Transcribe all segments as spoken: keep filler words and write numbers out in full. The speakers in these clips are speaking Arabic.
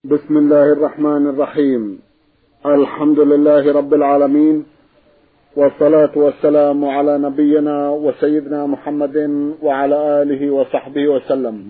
بسم الله الرحمن الرحيم. الحمد لله رب العالمين، والصلاة والسلام على نبينا وسيدنا محمد وعلى آله وصحبه وسلم.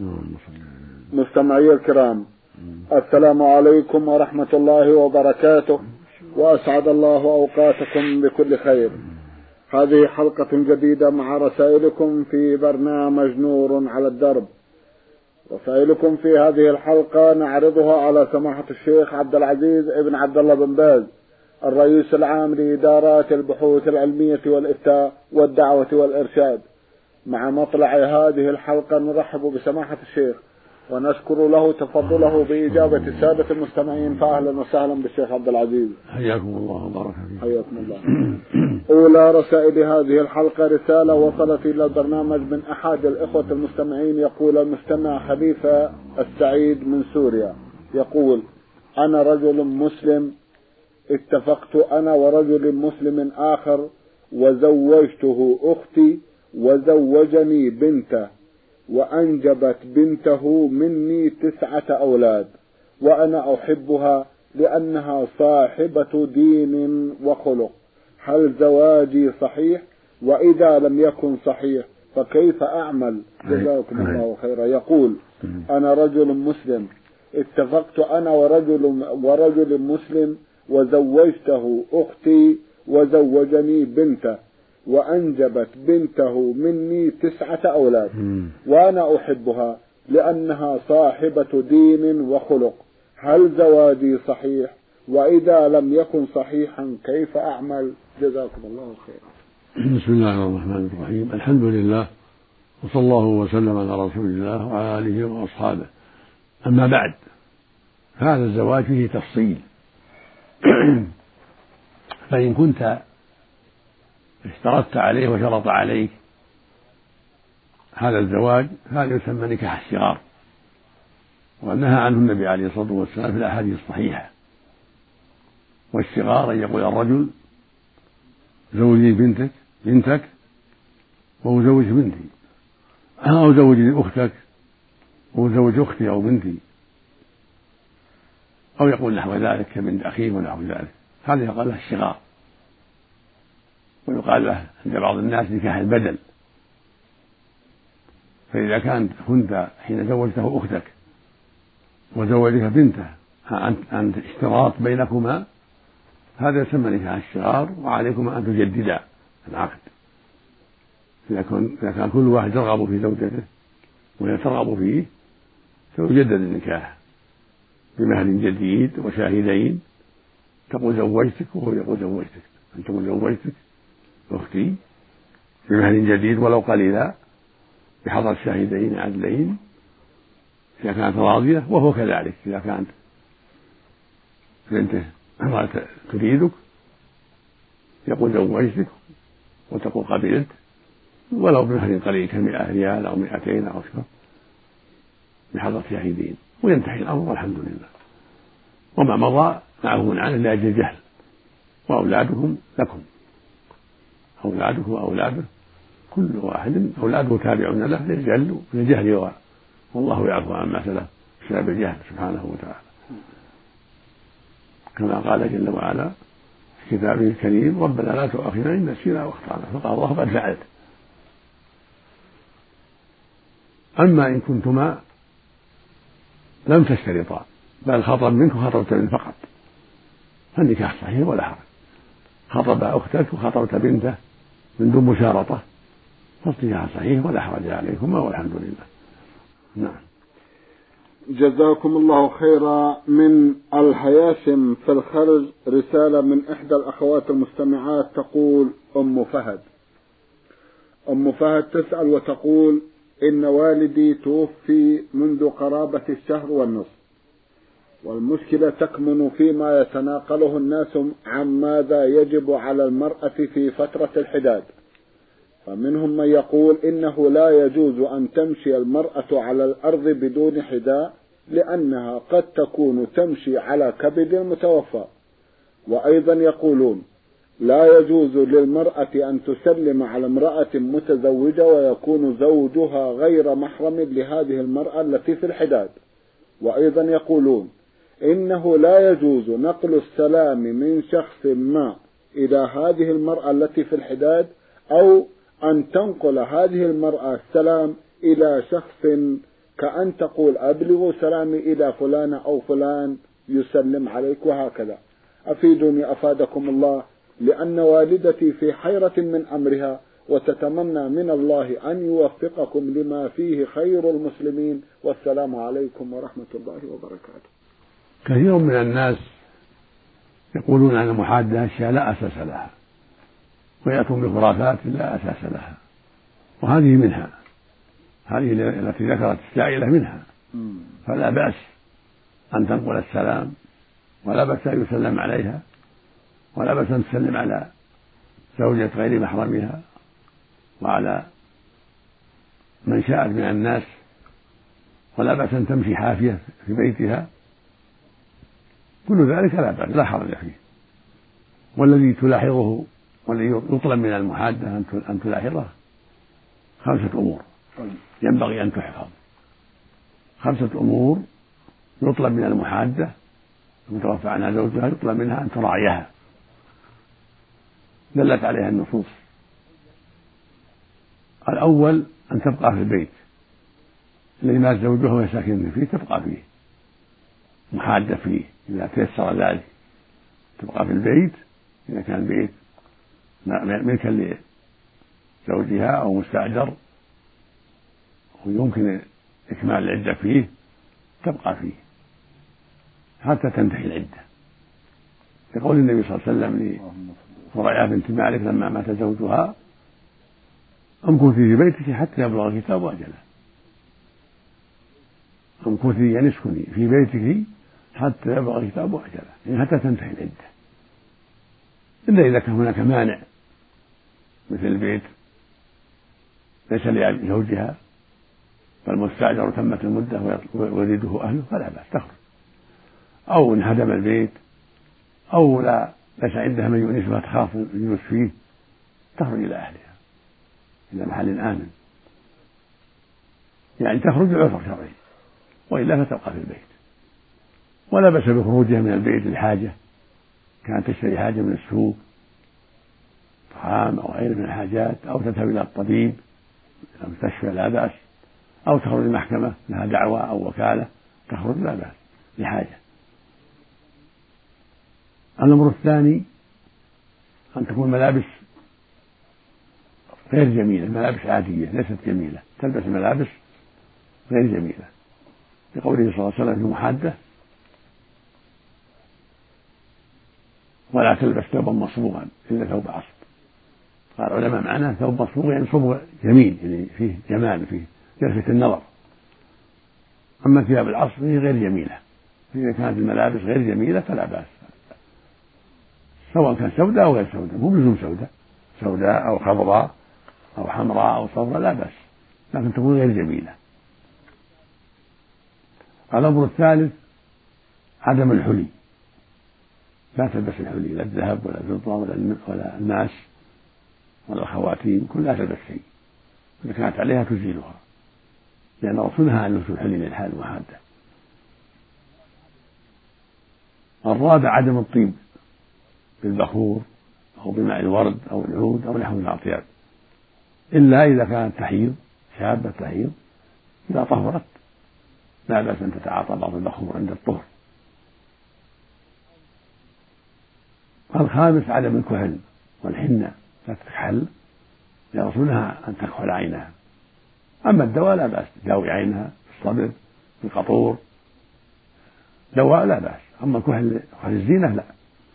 مستمعي الكرام، السلام عليكم ورحمة الله وبركاته، وأسعد الله أوقاتكم بكل خير. هذه حلقة جديدة مع رسائلكم في برنامج نور على الدرب. رسائلكم في هذه الحلقة نعرضها على سماحة الشيخ عبد العزيز ابن عبد الله بن باز، الرئيس العام لإدارات البحوث العلمية والإفتاء والدعوة والإرشاد. مع مطلع هذه الحلقة نرحب بسماحة الشيخ ونشكر له تفضله بإجابة السادة المستمعين، فأهلا وسهلا بالشيخ عبد العزيز. حياكم الله وبارك فيكم. حياكم الله. أولى رسائل هذه الحلقة رسالة وصلت إلى البرنامج من أحد الإخوة المستمعين. يقول المستمع خليفة السعيد من سوريا، يقول: أنا رجل مسلم، اتفقت أنا ورجل مسلم آخر وزوجته أختي وزوجني بنته، وأنجبت بنته مني تسعة أولاد، وأنا أحبها لأنها صاحبة دين وخلق. هل زواجي صحيح؟ وإذا لم يكن صحيح فكيف أعمل؟ جزاكم الله خيرا. يقول: أنا رجل مسلم، اتفقت أنا ورجل, ورجل مسلم وزوجته أختي وزوجني بنته، وأنجبت بنته مني تسعة أولاد، وأنا أحبها لأنها صاحبة دين وخلق. هل زواجي صحيح؟ وإذا لم يكن صحيحا كيف أعمل؟ جزاكم الله خيرا. بسم الله الرحمن الرحيم. الحمد لله، وصلى الله وسلم على رسول الله وعلى آله وأصحابه. أما بعد، هذا الزواج فيه تفصيل. فإن كنت اشترطت عليه وشرط عليك هذا الزواج، هذا يسمى نكاح الصغار، ونهى عنه النبي عليه الصلاة والسلام في الأحاديث الصحيحة. والصغار أن يقول الرجل: زوجي بنتك بنتك وأزوج بنتي، أو زوجي أختك وأزوج أختي أو بنتي، أو يقول نحو ذلك كبنت أخيه ونحو ذلك. هذا يقال له الصغار، ويقال له عند بعض الناس نكاح البدل. فإذا كانت كنت حين زوجته أختك وزوجك بنته عن اشتراط بينكما، هذا يسمى نكاح الصغار، وعليكما أن تجددا العقد. إذا كان كل واحد يرغب في زوجته وهي ترغب فيه، فيجدد النكاح بمهر جديد وشاهدين، تقول زوجتك وهو يقول زوجتك، أن تقول زوجتك أختي بمهر جديد ولو قليلا، بحضر شاهدين عدلين إذا كانت راضية، وهو كذلك إذا كانت بنته تريدك يقول زوجتك وتقول قبلت، ولو بمهر قليل كمئة ريال أو مئتين أو أكثر بحضر شاهدين، وينتهي الأمر والحمد لله. وما مضى معفو عنه لأجل الجهل، وأولادهم لكم، أولاده وأولاده كل واحد أولاده تابعون له للجهل للجهل، والله يعفو عما سلف بسبب الجهل سبحانه وتعالى، كما قال جل وعلا في كتابه الكريم: ربنا لا تؤاخذنا إن نسينا واخطأنا. فقال الله: قد فعلت. أما إن كنتما لم تشترطا بل خطب منك وخطبت منه فقط، فالنكاح صحيح ولا حرج. خطب أختك وخطبت بنته من دون مشارطة، فالنكاح صحيح ولا حرج عليكما والحمد لله. نعم. جزاكم الله خيرا. من الهياسم في الخرج رسالة من إحدى الأخوات المستمعات، تقول أم فهد. أم فهد تسأل وتقول: إن والدي توفي منذ قرابة الشهر والنصف، والمشكلة تكمن فيما يتناقله الناس عن ماذا يجب على المرأة في فترة الحداد. فمنهم من يقول إنه لا يجوز أن تمشي المرأة على الأرض بدون حذاء، لأنها قد تكون تمشي على كبد المتوفى. وأيضا يقولون لا يجوز للمرأة أن تسلم على امرأة متزوجة ويكون زوجها غير محرم لهذه المرأة التي في الحداد. وأيضا يقولون إنه لا يجوز نقل السلام من شخص ما إلى هذه المرأة التي في الحداد، أو أن تنقل هذه المرأة السلام إلى شخص، كأن تقول أبلغوا سلامي إلى فلان أو فلان يسلم عليك، وهكذا. أفيدوني أفادكم الله، لأن والدتي في حيرة من أمرها، وتتمنى من الله أن يوفقكم لما فيه خير المسلمين، والسلام عليكم ورحمة الله وبركاته. كثير من الناس يقولون أن المحادة أشياء لا أساس لها، ويأتون بخرافات لا أساس لها، وهذه منها، هذه التي ذكرت السائلة منها. فلا بأس أن تنقل السلام، ولا بأس أن يسلم عليها، ولا بأس أن تسلم على زوجة غير محرمها وعلى من شاءت من الناس، ولا بأس أن تمشي حافية في بيتها، كل ذلك لا بأس، لا حرج فيه. والذي تلاحظه والذي يطلب من المحادة أن تلاحظه خمسة أمور ينبغي أن تحفظ. خمسة أمور يطلب من المحادة المتوفى عنها زوجها، يطلب منها أن تراعيها، دلت عليها النصوص. الأول أن تبقى في البيت الذي مات زوجها وهي ساكنة فيه، تبقى فيه محادة فيه إذا تيسر ذلك، تبقى في البيت إذا كان بيت ملكا لزوجها أو مستأجر ويمكن إكمال العدة فيه، تبقى فيه حتى تنتهي العدة، يقول النبي صلى الله عليه وسلم لفريعة بنت مالك لما مات زوجها: امكثي في بيتك حتى يبلغ الكتاب أجله. امكثي يعني اسكني في بيتك حتى يبلغ الكتاب أجله، يعني حتى تنتهي العدة، إلا إذا كان هناك مانع مثل البيت ليس لزوجها فالمستأجر تمت المدة ويريده أهله فلا بأس تخرج، أو انهدم البيت، أو لا ليس عندها من يؤنسها تخاف يجلس فيه، تخرج إلى أهلها إلى محل آمن، يعني تخرج لعذر شرعي، وإلا فتبقى في البيت. ولا بأس بخروجها من البيت للحاجة، كانت تشتري حاجة من السوق طعام أو غيره من الحاجات، أو تذهب إلى الطبيب إلى المستشفى لا بأس، أو تخرج المحكمة لها دعوة أو وكالة تخرج لا بأس لحاجة. الأمر الثاني أن تكون ملابس غير جميلة، ملابس عادية ليست جميلة، تلبس ملابس غير جميلة، لقوله صلى الله عليه وسلم في محادة: ولا تلبس ثوبا مصبوغا إلا ثوب عصب. قال العلماء معناه ثوب مصبوغ يعني صبغ جميل، يعني فيه جمال، فيه يلفت النظر. أما ثياب العصر فهي غير جميلة، فإذا كانت الملابس غير جميلة فلا بأس، سواء كان سوداء أو غير سوداء، مو بلزوم سوداء، سوداء أو خضراء أو حمراء أو صفراء لا بأس، لكن تكون غير جميلة. الأمر الثالث عدم الحلي، لا تلبس الحلي، لا الذهب ولا الفضة ولا الماس ولا الخواتيم، كلها تلبس شيء، إذا كانت عليها تزيلها، لأن رسولها عن لبس الحلي للحال المحادة. الرابع عدم الطيب بالبخور أو بماء الورد أو العود أو نحو الأطياب، إلا إذا كانت تحيض، شابة تحيض، إذا طهرت لا بأس أن تتعاطى بعض البخور عند الطهر. الخامس عدم الكحل والحنة، لا تكحل، لرسولها أن تكحل عينها. أما الدواء لا بأس، تداوي عينها بالصبر بالقطور، دواء لا بأس. أما الكحل كحل الزينة لا،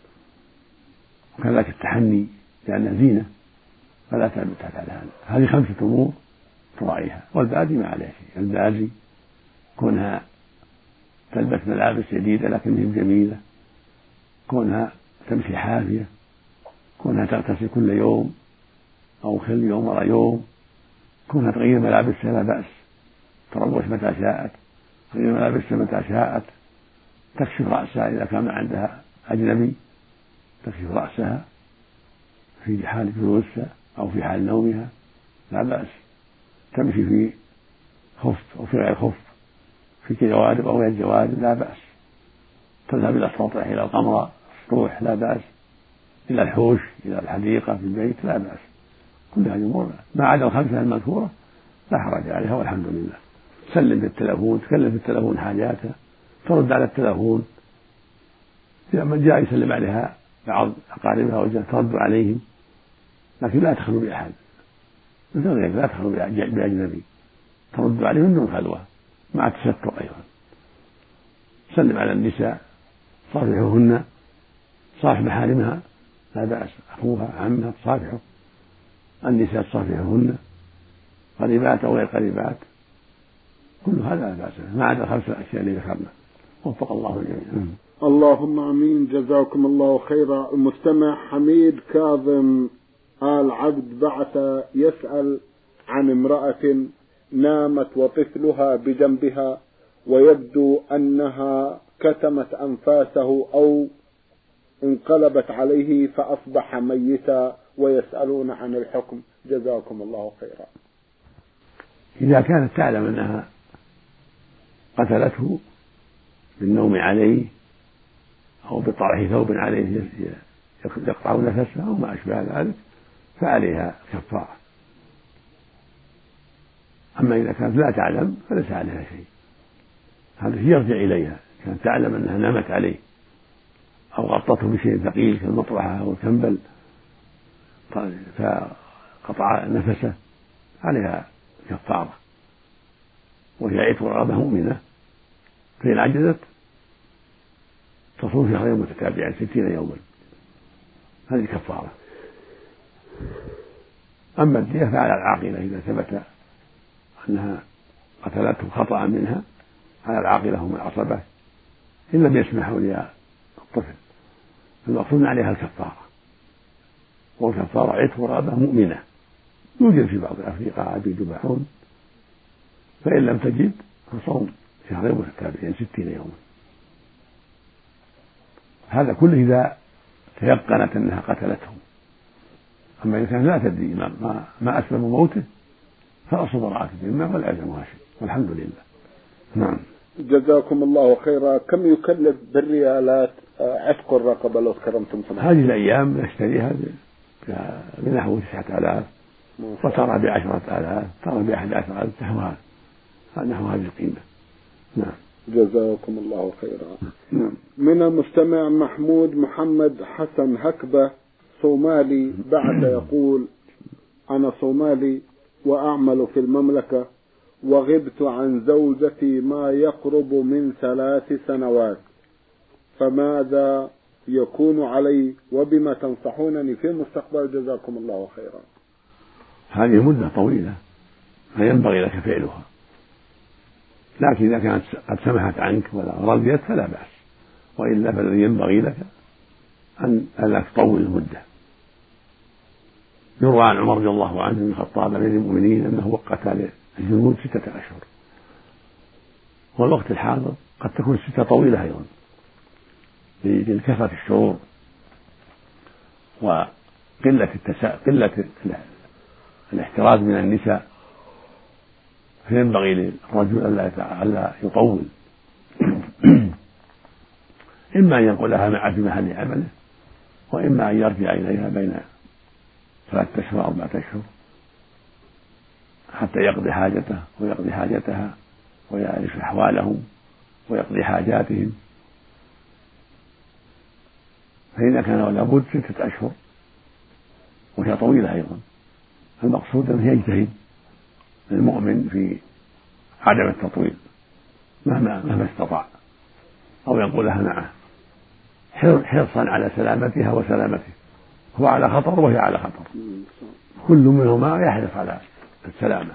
وكذلك التحني لأنها زينة فلا تلبس على هذا. هذه خمسة أمور تراعيها، والباقي ما عليه شيء. الباقي كونها تلبس ملابس جديدة لكنها جميلة، كونها تمشي حافية، كونها تغتسل كل يوم أو كل يوم ورا يوم، كونها تغير ملابسها لا بأس، تروش متى شاءت، تغير ملابسها متى شاءت، تكشف رأسها إذا كان عندها أجنبي، تكشف رأسها في حال جلوسها أو في حال نومها لا بأس، تمشي في خف أو في غير خف، في جوارب أو غير جوارب لا بأس، تذهب إلى السطح إلى القمر السطوح لا بأس، إلى الحوش إلى الحديقة في البيت لا بأس، كل هذه أمور ما عدا الخمسة المذكورة لا حرج عليها والحمد لله. تسلم بالتلفون، تكلم في التلفون حاجاتها، ترد على التلفون، إذا من جاء يسلم عليها بعض أقاربها وجاء ترد عليهم، لكن لا تخلو بأحد مثل غيرك، لا تخلو بأجنبي، ترد عليهم من دون خلوة مع التستر أيضا. تسلم على النساء، صافحوهن، صافح محارمها لا بأس، أخوها عمها تصافحه، النساء تصافحوهن قريبات أو غير قريبات، كل هذا لا بأس ما عدا خمسة أشياء اللي ذكرنا. وفق الله الجميع. اللهم امين. جزاكم الله خيرا. المستمع حميد كاظم آل عبد بعث يسأل عن امرأة نامت وطفلها بجنبها ويبدو أنها كتمت أنفاسه أو انقلبت عليه فأصبح ميتا، ويسألون عن الحكم. جزاكم الله خيرا. إذا كانت تعلم أنها قتلته بالنوم عليه أو بطرح ثوب عليه يقطع نفسه أو ما أشبه ذلك فعليها كفارة. أما إذا كانت لا تعلم فليس عليها شيء، هذا يرجع إليها. كانت تعلم أنها نامت عليه أو غطته بشيء ثقيل كالمطرحة أو الكنبل فقطع نفسه عليها كفارة، وهي عتق رقبة مؤمنة، فإن عجزت تصوم شهرين متتابعين ستين يوما، هذه كفارة. أما الدية فعلى العاقلة إذا ثبت أنها قتلته خطأ منها، على العاقلة هم العصبة إن لم يسمح أولياء الطفل، المقصود عليها الكفارة، والكفارة عتق رقبة مؤمنة، يوجد في بعض الأفريقى عبيد يباعون، فإن لم تجد فصوم شهرين متتابعين ستين يوما. هذا كله إذا تيقنت أنها قتلته. أما إذا كان لا تدري ما, ما أسبب موته فأصل براءة الذمة ولا يلزمها شيء والحمد لله. نعم. جزاكم الله خيرا. كم يكلف بالريالات عتق الرقبة لو كرمتم سمعت؟ هذه الأيام نشتريها بنحو تسعة آلاف، وترى بعشرة آلاف، ترى بأحد عشر ألف، نحو هذه القيمة. نعم. جزاكم الله خيرا. نعم. من المستمع محمود محمد حسن هكبة صومالي بعد يقول: أنا صومالي وأعمل في المملكة وغبت عن زوجتي ما يقرب من ثلاث سنوات، فماذا يكون علي وبما تنصحونني في المستقبل؟ جزاكم الله خيرا. هذه مدة طويلة فينبغي لك فعلها، لكن إذا كانت قد سمحت عنك ولا رضيت فلا بأس، وإلا فالذي ينبغي لك أن لا تطول المدة. يروى عن عمر رضي الله عنه بن الخطاب أمير المؤمنين أنه وقت للجنود ستة أشهر، والوقت الحاضر قد تكون ستة طويلة أيضا لكثرة الشرور وقلة التسا... قلة الاحتراز من النساء، فينبغي للرجل ألا يطول إما أن ينقلها معه في محل عمله، وإما أن يرجع إليها بين ثلاثة أشهر أربعة أشهر حتى يقضي حاجته ويقضي حاجتها ويعرف أحوالهم ويقضي حاجاتهم. فإذا كان لابد ستة أشهر وهي طويلة أيضا، المقصود أنه يجتهد المؤمن في عدم التطويل مهما مهما استطاع، أو ينقلها معه حرصا على سلامتها وسلامته، هو على خطر وهي على خطر، كل منهما يحرص على السلامة.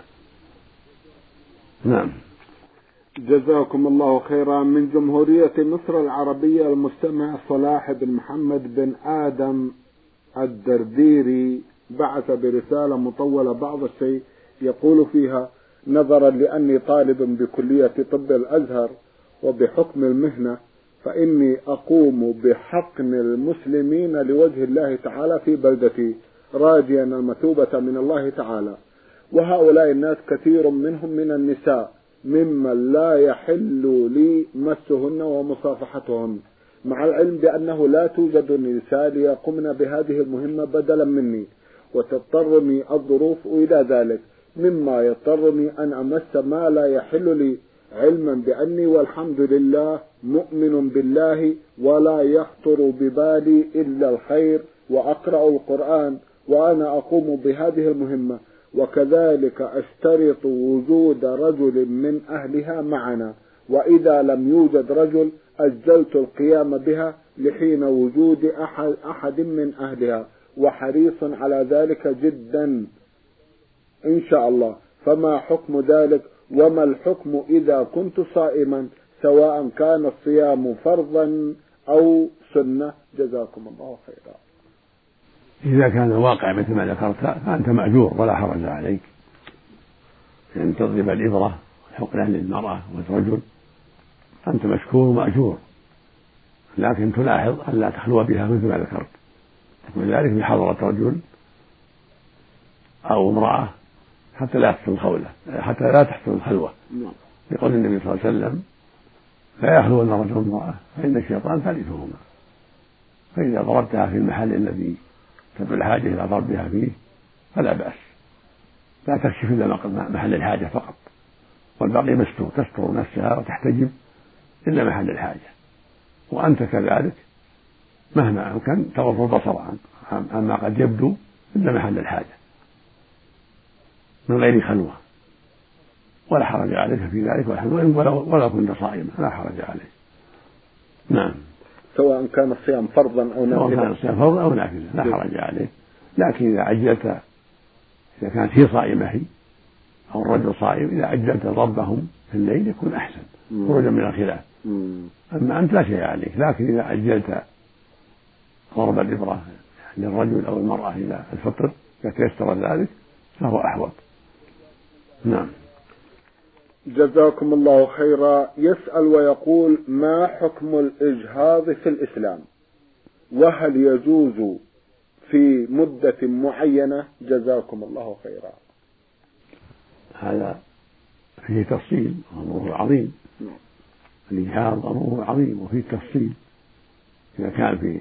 نعم. جزاكم الله خيرا. من جمهورية مصر العربية المستمع صلاح بن محمد بن آدم الدرديري بعث برسالة مطولة بعض الشيء يقول فيها: نظرا لأني طالب بكلية طب الأزهر وبحكم المهنة فإني أقوم بحقن المسلمين لوجه الله تعالى في بلدتي راجيا المثوبة من الله تعالى، وهؤلاء الناس كثير منهم من النساء ممن لا يحل لي مسهن ومصافحتهن، مع العلم بأنه لا توجد نساء يقومن بهذه المهمة بدلا مني، وتضطرني الظروف إلى ذلك، مما يضطرني أن أمس ما لا يحل لي، علما بأني والحمد لله مؤمن بالله ولا يخطر ببالي إلا الخير، وأقرأ القرآن وأنا أقوم بهذه المهمة، وكذلك أشترط وجود رجل من أهلها معنا، وإذا لم يوجد رجل أجلت القيام بها لحين وجود أحد, أحد من أهلها، وحريص على ذلك جدا إن شاء الله. فما حكم ذلك؟ وما الحكم إذا كنت صائما، سواء كان الصيام فرضا أو سنة؟ جزاكم الله خيرا. إذا كان الواقع مثل ما ذكرت فأنت مأجور ولا حرج عليك، يعني تضرب الإبرة حقنة للمرأة والرجل أنت مشكور ومأجور، لكن تلاحظ أن لا تخلو بها مثل ما ذكرت، وذلك بحضرة رجل أو امرأة حتى لا تحصل الخولة، حتى لا تحصل الخلوة، يقول النبي صلى الله عليه وسلم لا يخلون رجل وامرأة فإن الشيطان ثالثهما. فإذا ضربتها في المحل الذي تدعو الحاجة إلى ضربها فيه فلا بأس، لا تكشف إلا محل الحاجة فقط، والباقي مستور، تستر نفسها وتحتجب إلا محل الحاجة، وأنت كذلك مهما أمكن تغض البصر عما قد يبدو إلا محل الحاجة من غير خلوة، ولا حرج عليك في ذلك، ولا كنت صائما لا حرج عليك. نعم، سواء كان الصيام فرضا أو نافلة. سواء كان الصيام فرضا أو نافلة لا حرج عليك، لكن إذا عجلت، إذا كانت هي صائمة هي أو الرجل صائم، إذا عجلت ضربهم في الليل يكون أحسن خروجا من الخلاف. أما أنت لا شيء عليك، لكن إذا عجلت ضرب الإبرة للرجل أو المرأة إلى الفطر يتيسر ذلك فهو أحوط. نعم. جزاكم الله خيرا. يسأل ويقول: ما حكم الإجهاض في الإسلام؟ وهل يجوز في مدة معينة؟ جزاكم الله خيرا. هذا فيه تفصيل وأمره عظيم. الإجهاض أمره عظيم وفيه تفصيل. إذا كان في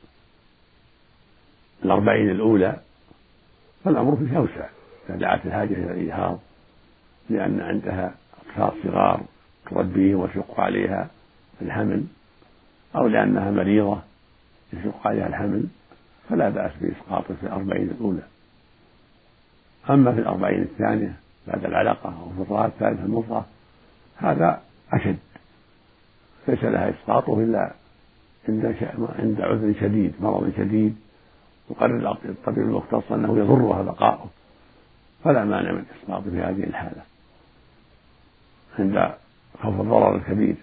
الأربعين الأولى فالأمر فيه أوسع، إذا دعت الحاجة إلى الإجهاض لأن عندها أطفال صغار تربيهم ويشق عليها الحمل، أو لأنها مريضة يشق عليها الحمل، فلا بأس بإسقاطه في الأربعين الأولى. أما في الأربعين الثانية بعد العلقة أو في الفترة الثالثة المضغة هذا أشد، ليس لها إسقاطه إلا عند عذر شديد، مرض شديد يقرر الطبيب المختص أنه يضرها بقاؤه، فلا مانع من إسقاطه في هذه الحالة عند خوف الضرر الكبير.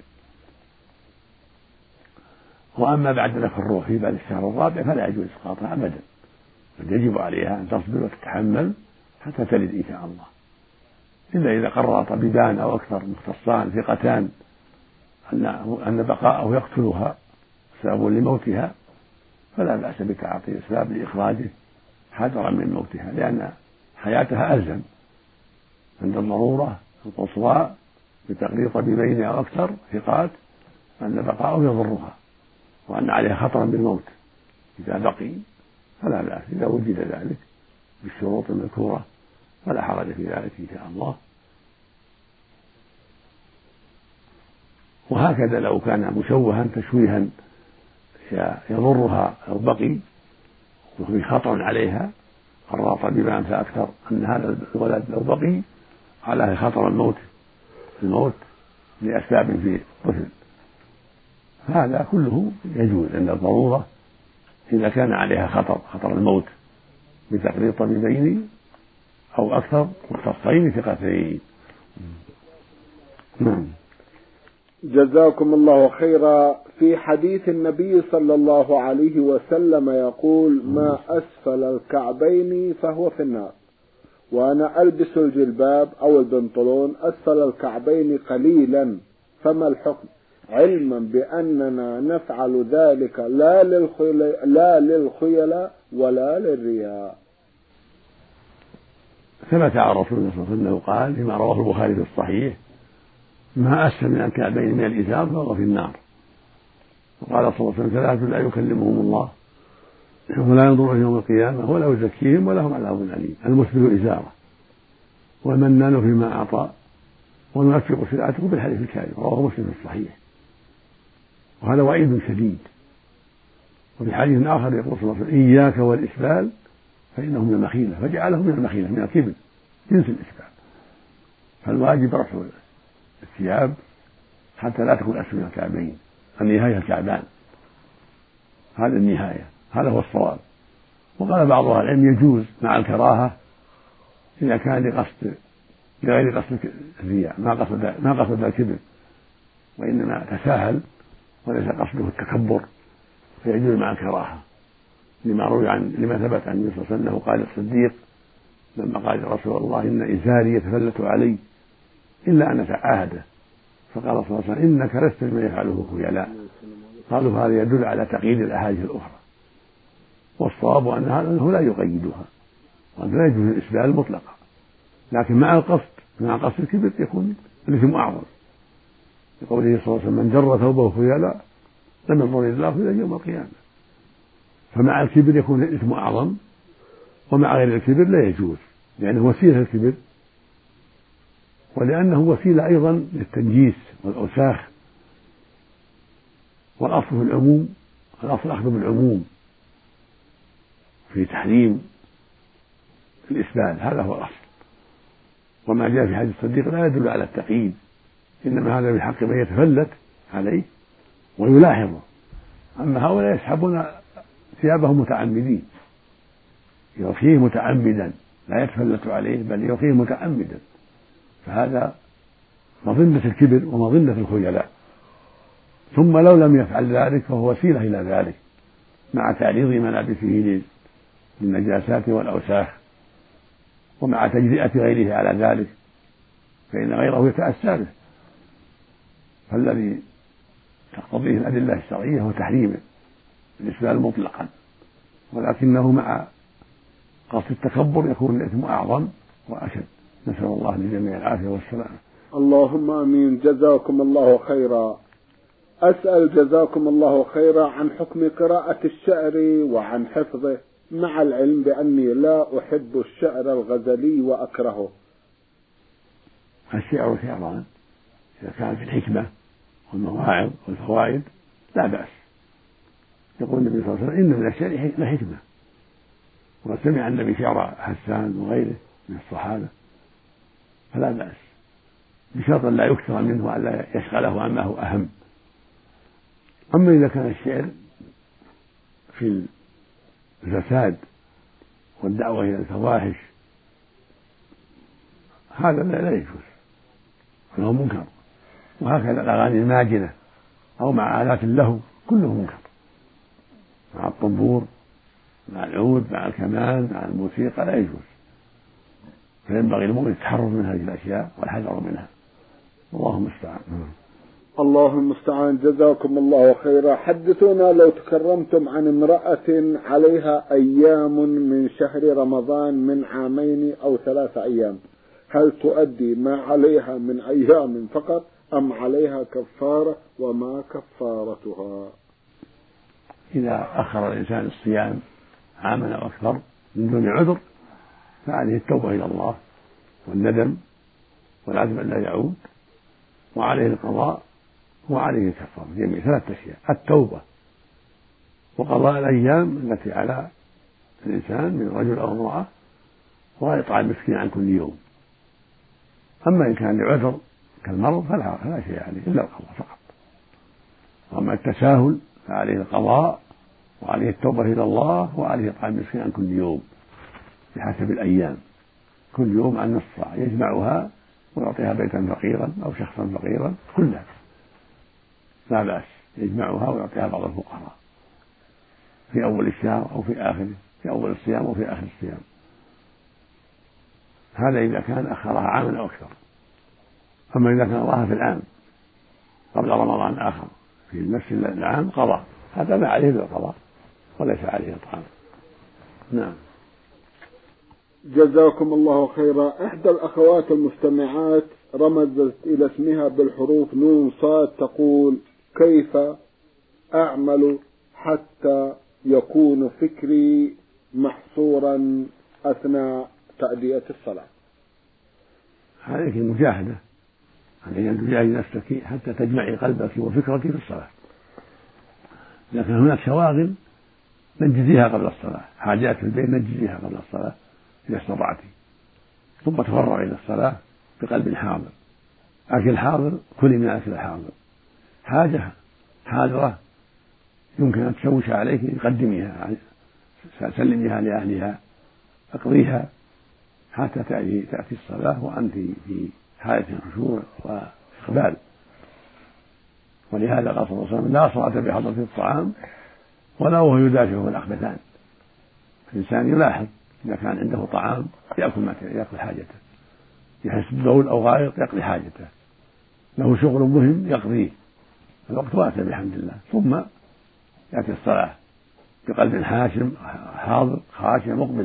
وأما بعد نفخ الروح في بعد الشهر الرابع فلا يجوز إسقاطها أبدا، بل يجب عليها أن تصبر وتتحمل حتى تلد إن شاء الله، إلا إذا قرر طبيبان أو أكثر مختصان ثقتان أن بقاءه يقتلها سبب لموتها فلا بأس بتعاطي أسباب لإخراجه حذرا من موتها، لأن حياتها ألزم عند الضرورة القصوى بتقرير طبيبين أو أكثر ثقات أن بقاءه يضرها وأن عليها خطرا بالموت. إذا بقي فلا بأس، إذا وجد ذلك بالشروط المذكورة فلا حرج في ذلك إن شاء الله. وهكذا لو كان مشوها تشويها يضرها أو بقي وفي خطر عليها، قرر طبيبان فأكثر أن هذا الولد لو بقي عليه خطر الموت الموت لأسباب في الطفل، هذا كله يجوز عند الضرورة إذا كان عليها خطر خطر الموت بتقرير طبيبين أو أكثر مختصين ثقتين. نعم. جزاكم الله خيرا. في حديث النبي صلى الله عليه وسلم يقول: ما أسفل الكعبين فهو في النار، وأنا ألبس الجلباب أو البنطلون أسفل الكعبين قليلا، فما الحكم؟ علما بأننا نفعل ذلك لا للخيلاء لا للخيلاء ولا للرياء. ثبت عن رسول الله صلى الله عليه وسلم قال فيما رواه البخاري في الصحيح: ما أسفل من الكعبين من الإزار فهو في النار. وقال صلى الله عليه وسلم ثلاثة لا يكلمهم الله ولا ينظر إليهم يوم القيامة ولا يزكيهم ولهم عذاب أليم: المسبل إزاره، والمنان فيما أعطى، والمنفق سلعته بالحلف الكاذب. رواه مسلم في الصحيح. وهذا وعيد شديد. وفي حديث آخر يقول صلى الله عليه وسلم: إياك والإسبال فإنه من المخيلة، فجعله من المخيلة، من الكبر، جنس الإسبال. فالواجب رفع الثياب حتى لا تكون أسفل الكعبين، النهاية الكعبان، هذا النهاية، هذا هو الصواب. وقال بعض أهل العلم يجوز مع الكراهة إذا كان لقصد لغير قصد الرياء، ما قصد ما قصد الكبر وإنما تساهل وليس قصده التكبر، فيجوز مع الكراهة، لما روي عن لما ثبت عن النبي صلى الله عليه وسلم أنه قال الصديق لما قال يا رسول الله إن إزاري يتفلت علي إلا أن أتعاهده، فقال صلى الله عليه وسلم إنك لست مما يفعله خيلاء. قالوا هذا يدل على تقييد الأحاديث الأخرى، والصواب أن هذا أنه لا يقيدها، وأنه لا يجوز الإسبال مطلقا، لكن مع القصد مع قصد الكبر يكون الإثم أعظم، لقوله صلى الله عليه وسلم من جر ثوبه خيلاء لم ينظر الله إلى يوم القيامة. فمع الكبر يكون الإثم أعظم، ومع غير الكبر لا يجوز، لأنه وسيلة الكبر، ولأنه وسيلة أيضا للتنجيس والأوساخ. والأصل في العموم، الأصل أخذ بالعموم في تحريم الإسبال، هذا هو الأصل. وما جاء في حديث الصديق لا يدل على التقييد، إنما هذا بحق من يتفلت عليه ويلاحظه. أما هؤلاء يسحبون ثيابهم متعمدين، يرخيه متعمدا، لا يتفلت عليه بل يرخيه متعمدا، فهذا مظنة الكبر ومظنة الخيلاء. ثم لو لم يفعل ذلك فهو وسيلة إلى ذلك، مع تعريض ملابسه للنجاسات والأوساخ، ومع تجزئة غيره على ذلك، فإن غيره يتأسى به. فالذي تقتضيه الأدلة الشرعية هو تحريمه الإسبال مطلقا، ولكنه مع قصد التكبر يكون الإثم أعظم وأشد. نسأل الله للجميع العافية والسلامة. اللهم آمين. جزاكم الله خيرا. أسأل جزاكم الله خيرا عن حكم قراءة الشعر وعن حفظه، مع العلم بأني لا أحب الشعر الغزلي وأكرهه. الشعر شعران، إذا كان في الحكمة والمواعظ والفوائد لا بأس. يقول النبي صلى الله عليه وسلم إن من الشعر لحكمة، وسمع النبي شعر حسان وغيره من الصحابة، فلا بأس، بشرط لا يكثر منه ولا يشغله عما هو أهم. أما إذا كان الشعر في الفساد والدعوة إلى الفواحش هذا لا يجوز، فهو منكر. وهكذا الأغاني الماجنة أو مع آلات اللهو كله منكر، مع الطنبور مع العود مع الكمان مع الموسيقى لا يجوز. فينبغي المؤمن التحرر من هذه الأشياء والحذر منها، والله المستعان. الله المستعان. جزاكم الله خيرا. حدثونا لو تكرمتم عن امرأة عليها أيام من شهر رمضان من عامين أو ثلاثة أيام، هل تؤدي ما عليها من أيام فقط أم عليها كفارة، وما كفارتها؟ إذا أخر الإنسان الصيام عاما أو أكثر من دون عذر فعليه التوبة إلى الله والندم والعزم أن لا يعود، وعليه القضاء وعليه الكفارة، جميع ثلاثة أشياء: التوبة وقضاء الأيام التي على الإنسان من رجل أو امرأة، وإطعام مسكين عن كل يوم. أما إن كان لعذر كالمرض فلا, فلا شيء عليه إلا القضاء فقط. وأما التساهل فعليه القضاء وعليه التوبة إلى الله وعليه إطعام مسكين عن كل يوم بحسب الأيام، كل يوم عن نصف ساعة يجمعها ويعطيها بيتا فقيرا أو شخصا فقيرا كلها، لا بأس، يجمعها ويعطيها بعض الفقراء في أول الشهر أو في آخره، في أول الصيام وفي آخر الصيام. هذا إذا كان أخرها عاما أو أكثر. أما إذا كان الله في العام قبل رمضان آخر في نفس العام قضاء، هذا ما عليه بالقضاء وليس عليه إطعام. نعم. جزاكم الله خيرا. إحدى الأخوات المستمعات رمزت إلى اسمها بالحروف نون صاد، تقول: كيف أعمل حتى يكون فكري محصورا أثناء تأدية الصلاة؟ عليك المجاهدة، عليك أن تجاهد نفسك حتى تجمعي قلبك وفكرك في الصلاة. لكن هناك شواغل نجزيها قبل الصلاة، حاجات في البيت نجزيها قبل الصلاة إذا استطعت، ثم تفرغ إلى الصلاة بقلب حاضر. أكل حاضر، كلي من أكل الحاضر. حاجة حاضرة يمكن أن تشوش عليك، قدميها، سلميها لأهلها، اقضيها حتى تأتي الصلاة وأنت في حالة خشوع وإقبال. ولهذا قال صلى الله عليه وسلم: لا صلاة بحضرة الطعام ولا وهو يدافعه الأخبثان. الإنسان يلاحظ إذا كان عنده طعام يأكل ما يأكل حاجته، يحس ببول أو غائط يقضي حاجته، له شغل مهم يقضيه، الوقت واسع بحمد الله، ثم يأتي الصلاة بقلب حاشم حاضر خاشع مقبل.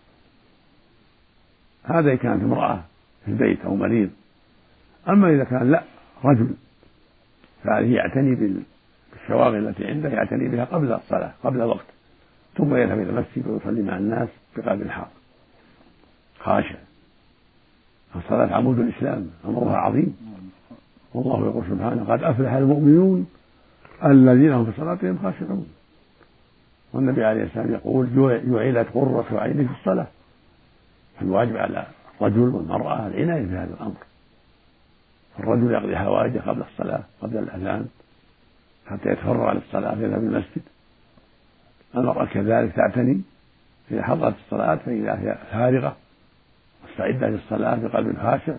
هذا إذا كانت امرأة في البيت أو مريض. أما إذا كان لا رجل فعليه يعتني بالشواغل التي عنده، يعتني بها قبل الصلاة قبل الوقت، ثم يذهب إلى المسجد ويصلي مع الناس بقلب حاضر خاشع. الصلاة عمود الإسلام، أمرها عظيم، والله يقول سبحانه: قد أفلح المؤمنون الذين هم في صلاتهم خاشعون. والنبي عليه السلام يقول: جعلت قرة عيني في الصلاة. فالواجب على الرجل والمرأة العناية بهذا الأمر. الرجل يقضي حوائجه قبل الصلاة قبل الأذان حتى يتفرغ للصلاة ويذهب المسجد. المرأة كذلك تعتني إذا حضرت الصلاة فإذا هي فارغة مستعدة للصلاة بقلب خاشع،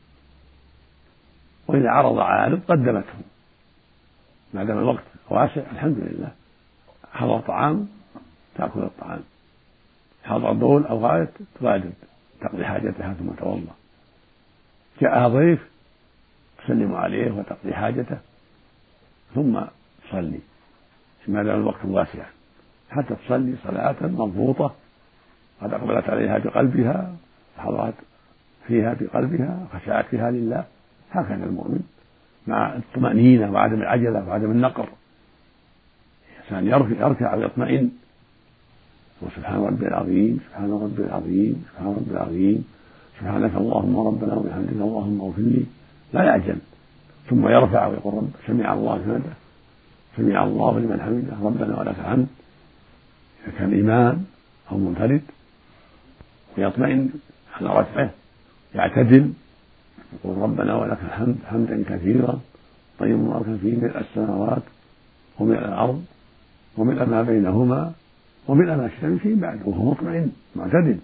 وإذا عرض عارض قدمته ما دام الوقت واسع. الحمد لله، حضر طعام تأكل الطعام، حضر بول أو غائط تغادر تقضي حاجتها ثم توضأ، جاء ضيف تسلم عليه وتقضي حاجته ثم تصلي ما دام الوقت واسع، حتى تصلي صلاة مضبوطة قد أقبلت عليها بقلبها وحضرت فيها بقلبها خشعت فيها لله. هكذا المؤمن مع الطمأنينة وعدم العجلة وعدم النقر. الإنسان يركع ويطمئن وسبحان ربي العظيم سبحان ربي العظيم سبحان ربي العظيم سبحانك اللهم ربنا وبحمدك اللهم اغفر لي، لا يعجل، ثم يرفع ويقول: رب سمع الله حمده سمع الله لمن حمده ربنا ولك الحمد إذا كان إمام أو منفرد، ويطمئن على رفعه، يعتدل يقول: ربنا ولك الحمد حمدا كثيرا طيبا مباركا فيه ملء السماوات وملء الأرض وملء ما بينهما وملء ما شئت فيه بعد، وهو مطمئن معتدل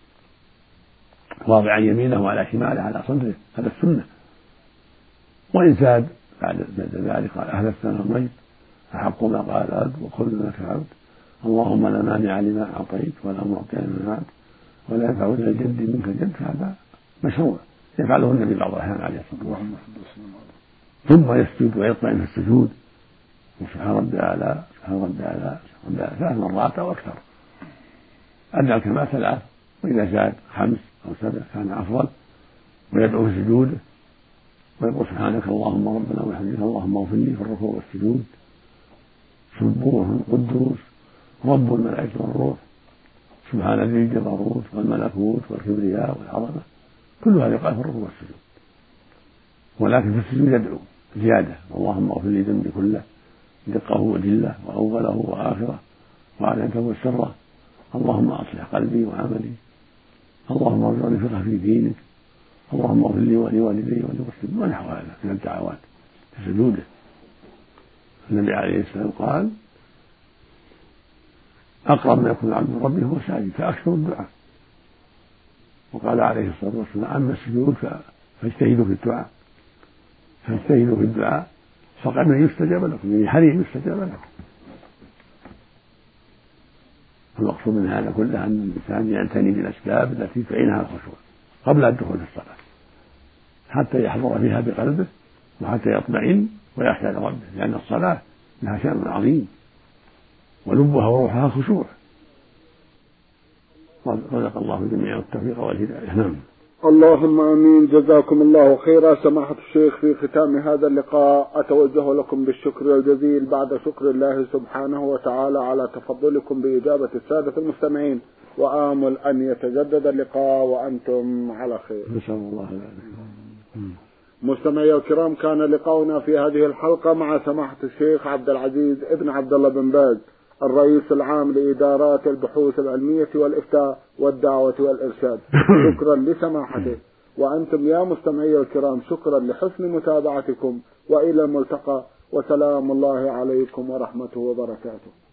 واضعا يمينه على شماله على صدره. هذا السنة. وإن زاد بعد ذلك قال: أهل الثناء والمجد أحق ما قال العبد وكلنا لك عبد اللهم لا مانع لما أعطيت ولا معطي لما منعت ولا ينفع ذا الجد منك الجد. هذا مشروع يفعله النبي بعض الأحيان عليه الصلاة والسلام. ثم يسجد ويطمئن في السجود وسبحان ربي الأعلى سبحان ربي الأعلى سبحان ربي الأعلى ثلاث مرات أو أكثر. أدنى الكمال ثلاث، وإذا زاد خمس أو سبع كان أفضل. ويدعو في سجوده ويقول: سبحانك اللهم ربنا وبحمدك اللهم اغفر لي في الركوع والسجود سبوح قدوس رب الملائكة والروح سبحان ذي الجبروت والملكوت والكبرياء والعظمة. كل هذا يقال في الركوع والسجود. ولكن في السجود يدعو زيادة: اللهم اغفر لي ذنبي كله دقه وجله وأوله وآخره وعلانيته وسره، اللهم أصلح قلبي وعملي، اللهم ارزقني فقه في دينك، اللهم اغفر لي ولوالدي وللمسلمين، ونحو هذا من الدعوات في سجوده. النبي عليه السلام قال: أقرب ما يكون العبد من ربه هو ساجد فأكثر الدعاء. وقال عليه الصلاة والسلام: أما السجود فاجتهدوا في الدعاء فاجتهدوا في الدعاء فقد يستجاب لكم، يعني حري يستجاب لكم. المقصود من هذا كله أن الإنسان يعتني بالأسباب التي تعينها الخشوع قبل الدخول في الصلاة حتى يحضر فيها بقلبه وحتى يطمئن ويخشى لربه، لأن الصلاة لها شأن عظيم ولبها وروحها خشوع. رزق الله الجميع التوفيق والهداية. نعم. اللهم امين. جزاكم الله خيرا. سماحة الشيخ، في ختام هذا اللقاء اتوجه لكم بالشكر الجزيل بعد شكر الله سبحانه وتعالى على تفضلكم باجابة السادة المستمعين، وآمل ان يتجدد اللقاء وانتم على خير. نسأل الله ذلك. مستمعي الكرام، كان لقاؤنا في هذه الحلقة مع سماحة الشيخ عبد العزيز ابن عبد الله بن باز، الرئيس العام لإدارات البحوث العلمية والإفتاء والدعوة والإرشاد. شكرا لسماحته، وأنتم يا مستمعي الكرام شكرا لحسن متابعتكم، وإلى الملتقى، وسلام الله عليكم ورحمته وبركاته.